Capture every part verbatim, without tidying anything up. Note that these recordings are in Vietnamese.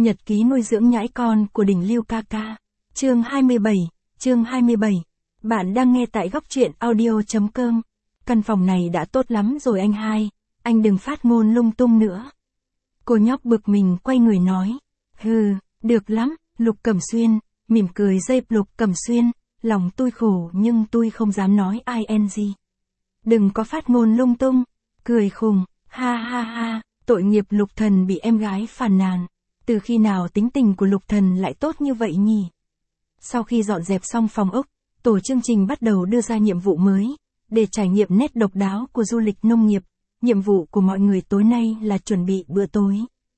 Nhật ký nuôi dưỡng nhãi con của đỉnh lưu ca ca. Chương hai mươi bảy, chương hai mươi bảy. Bạn đang nghe tại góc truyện audio chấm com. Căn phòng này đã tốt lắm rồi anh hai, anh đừng phát ngôn lung tung nữa. Cô nhóc bực mình quay người nói. Hừ, được lắm, Lục Cẩm Xuyên, mỉm cười dây Lục Cẩm Xuyên, lòng tôi khổ nhưng tôi không dám nói ing. Đừng có phát ngôn lung tung, cười khùng, ha ha ha, tội nghiệp Lục Thần bị em gái phàn nàn. Từ khi nào tính tình của Lục Thần lại tốt như vậy nhỉ? Sau khi dọn dẹp xong phòng ốc, tổ chương trình bắt đầu đưa ra nhiệm vụ mới, để trải nghiệm nét độc đáo của du lịch nông nghiệp. Nhiệm vụ của mọi người tối nay là chuẩn bị bữa tối.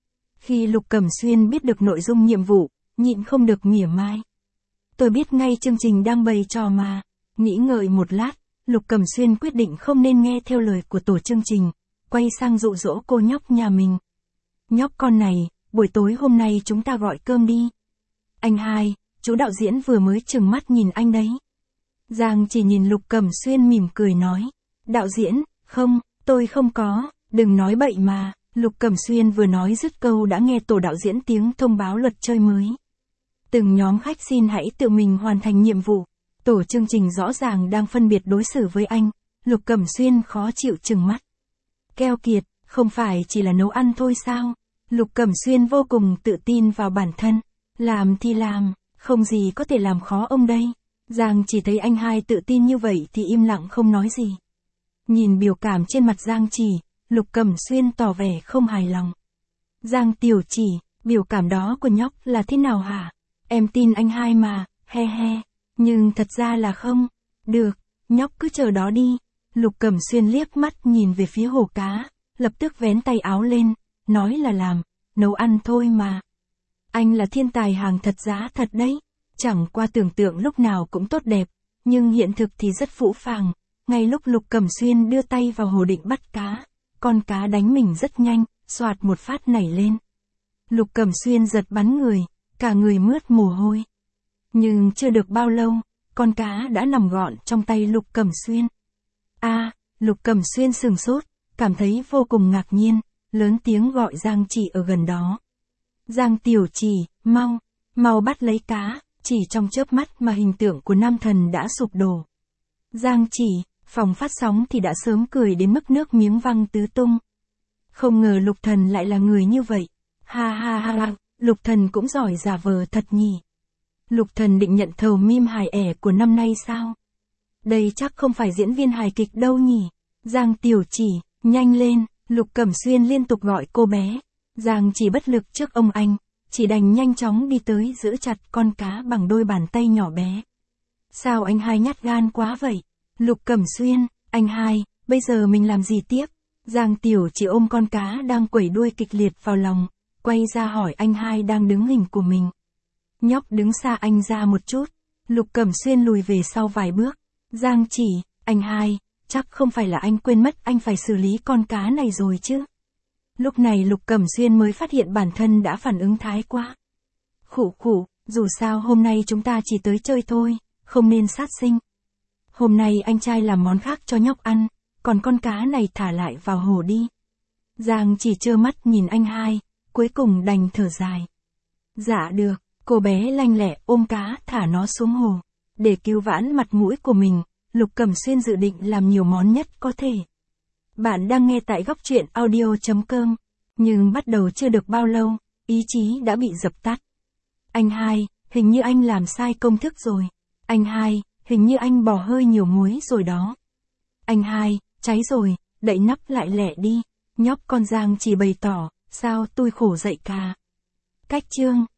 Khi Lục Cẩm Xuyên biết được nội dung nhiệm vụ, nhịn không được mỉa mai. Tôi biết ngay chương trình đang bày trò mà. Nghĩ ngợi một lát, Lục Cẩm Xuyên quyết định không nên nghe theo lời của tổ chương trình, quay sang dụ dỗ cô nhóc nhà mình. Nhóc con này, buổi tối hôm nay chúng ta gọi cơm đi. Anh hai, chú đạo diễn vừa mới trừng mắt nhìn anh đấy. Giang chỉ nhìn Lục Cẩm Xuyên mỉm cười nói. Đạo diễn, không, tôi không có, đừng nói bậy mà. Lục Cẩm Xuyên vừa nói dứt câu đã nghe tổ đạo diễn tiếng thông báo luật chơi mới. Từng nhóm khách xin hãy tự mình hoàn thành nhiệm vụ. Tổ chương trình rõ ràng đang phân biệt đối xử với anh. Lục Cẩm Xuyên khó chịu trừng mắt. Keo kiệt, không phải chỉ là nấu ăn thôi sao? Lục Cẩm Xuyên vô cùng tự tin vào bản thân. Làm thì làm, không gì có thể làm khó ông đây. Giang chỉ thấy anh hai tự tin như vậy thì im lặng không nói gì. Nhìn biểu cảm trên mặt Giang Chỉ, Lục Cẩm Xuyên tỏ vẻ không hài lòng. Giang Tiểu Chỉ, biểu cảm đó của nhóc là thế nào hả? Em tin anh hai mà, he he. Nhưng thật ra là không. Được, nhóc cứ chờ đó đi. Lục Cẩm Xuyên liếc mắt nhìn về phía hồ cá, lập tức vén tay áo lên, nói là làm, nấu ăn thôi mà. Anh là thiên tài hàng thật giá thật đấy. Chẳng qua tưởng tượng lúc nào cũng tốt đẹp, nhưng hiện thực thì rất phũ phàng. Ngay lúc Lục Cẩm Xuyên đưa tay vào hồ định bắt cá, con cá đánh mình rất nhanh, xoạt một phát nảy lên. Lục Cẩm Xuyên giật bắn người, cả người mướt mồ hôi. Nhưng chưa được bao lâu, con cá đã nằm gọn trong tay Lục Cẩm Xuyên. A, à, Lục Cẩm Xuyên sừng sốt, cảm thấy vô cùng ngạc nhiên, lớn tiếng gọi Giang Chỉ ở gần đó. Giang Tiểu Chỉ, mau, mau bắt lấy cá. Chỉ trong chớp mắt mà hình tượng của nam thần đã sụp đổ. Giang Chỉ, phòng phát sóng thì đã sớm cười đến mức nước miếng văng tứ tung. Không ngờ Lục Thần lại là người như vậy. Ha ha ha ha, Lục Thần cũng giỏi giả vờ thật nhỉ. Lục Thần định nhận thầu meme hài ẻ của năm nay sao? Đây chắc không phải diễn viên hài kịch đâu nhỉ. Giang Tiểu Chỉ, nhanh lên, Lục Cẩm Xuyên liên tục gọi cô bé. Giang Chỉ bất lực trước ông anh. Chỉ đành nhanh chóng đi tới giữ chặt con cá bằng đôi bàn tay nhỏ bé. Sao anh hai nhát gan quá vậy? Lục Cẩm Xuyên, anh hai, bây giờ mình làm gì tiếp? Giang Tiểu Chỉ ôm con cá đang quẩy đuôi kịch liệt vào lòng, quay ra hỏi anh hai đang đứng hình của mình. Nhóc đứng xa anh ra một chút. Lục Cẩm Xuyên lùi về sau vài bước. Giang Chỉ, anh hai, chắc không phải là anh quên mất anh phải xử lý con cá này rồi chứ? Lúc này Lục Cẩm Xuyên mới phát hiện bản thân đã phản ứng thái quá. Khụ khụ, dù sao hôm nay chúng ta chỉ tới chơi thôi, không nên sát sinh. Hôm nay anh trai làm món khác cho nhóc ăn, còn con cá này thả lại vào hồ đi. Giang Chỉ trơ mắt nhìn anh hai, cuối cùng đành thở dài. Dạ được, cô bé lanh lẹ ôm cá thả nó xuống hồ. Để cứu vãn mặt mũi của mình, Lục Cẩm Xuyên dự định làm nhiều món nhất có thể. Bạn đang nghe tại góc truyện audio chấm com, nhưng bắt đầu chưa được bao lâu, ý chí đã bị dập tắt. Anh hai, hình như anh làm sai công thức rồi. Anh hai, hình như anh bỏ hơi nhiều muối rồi đó. Anh hai, cháy rồi, đậy nắp lại lẹ đi. Nhóc con Giang chỉ bày tỏ, sao tôi khổ dậy cả. Cách chương.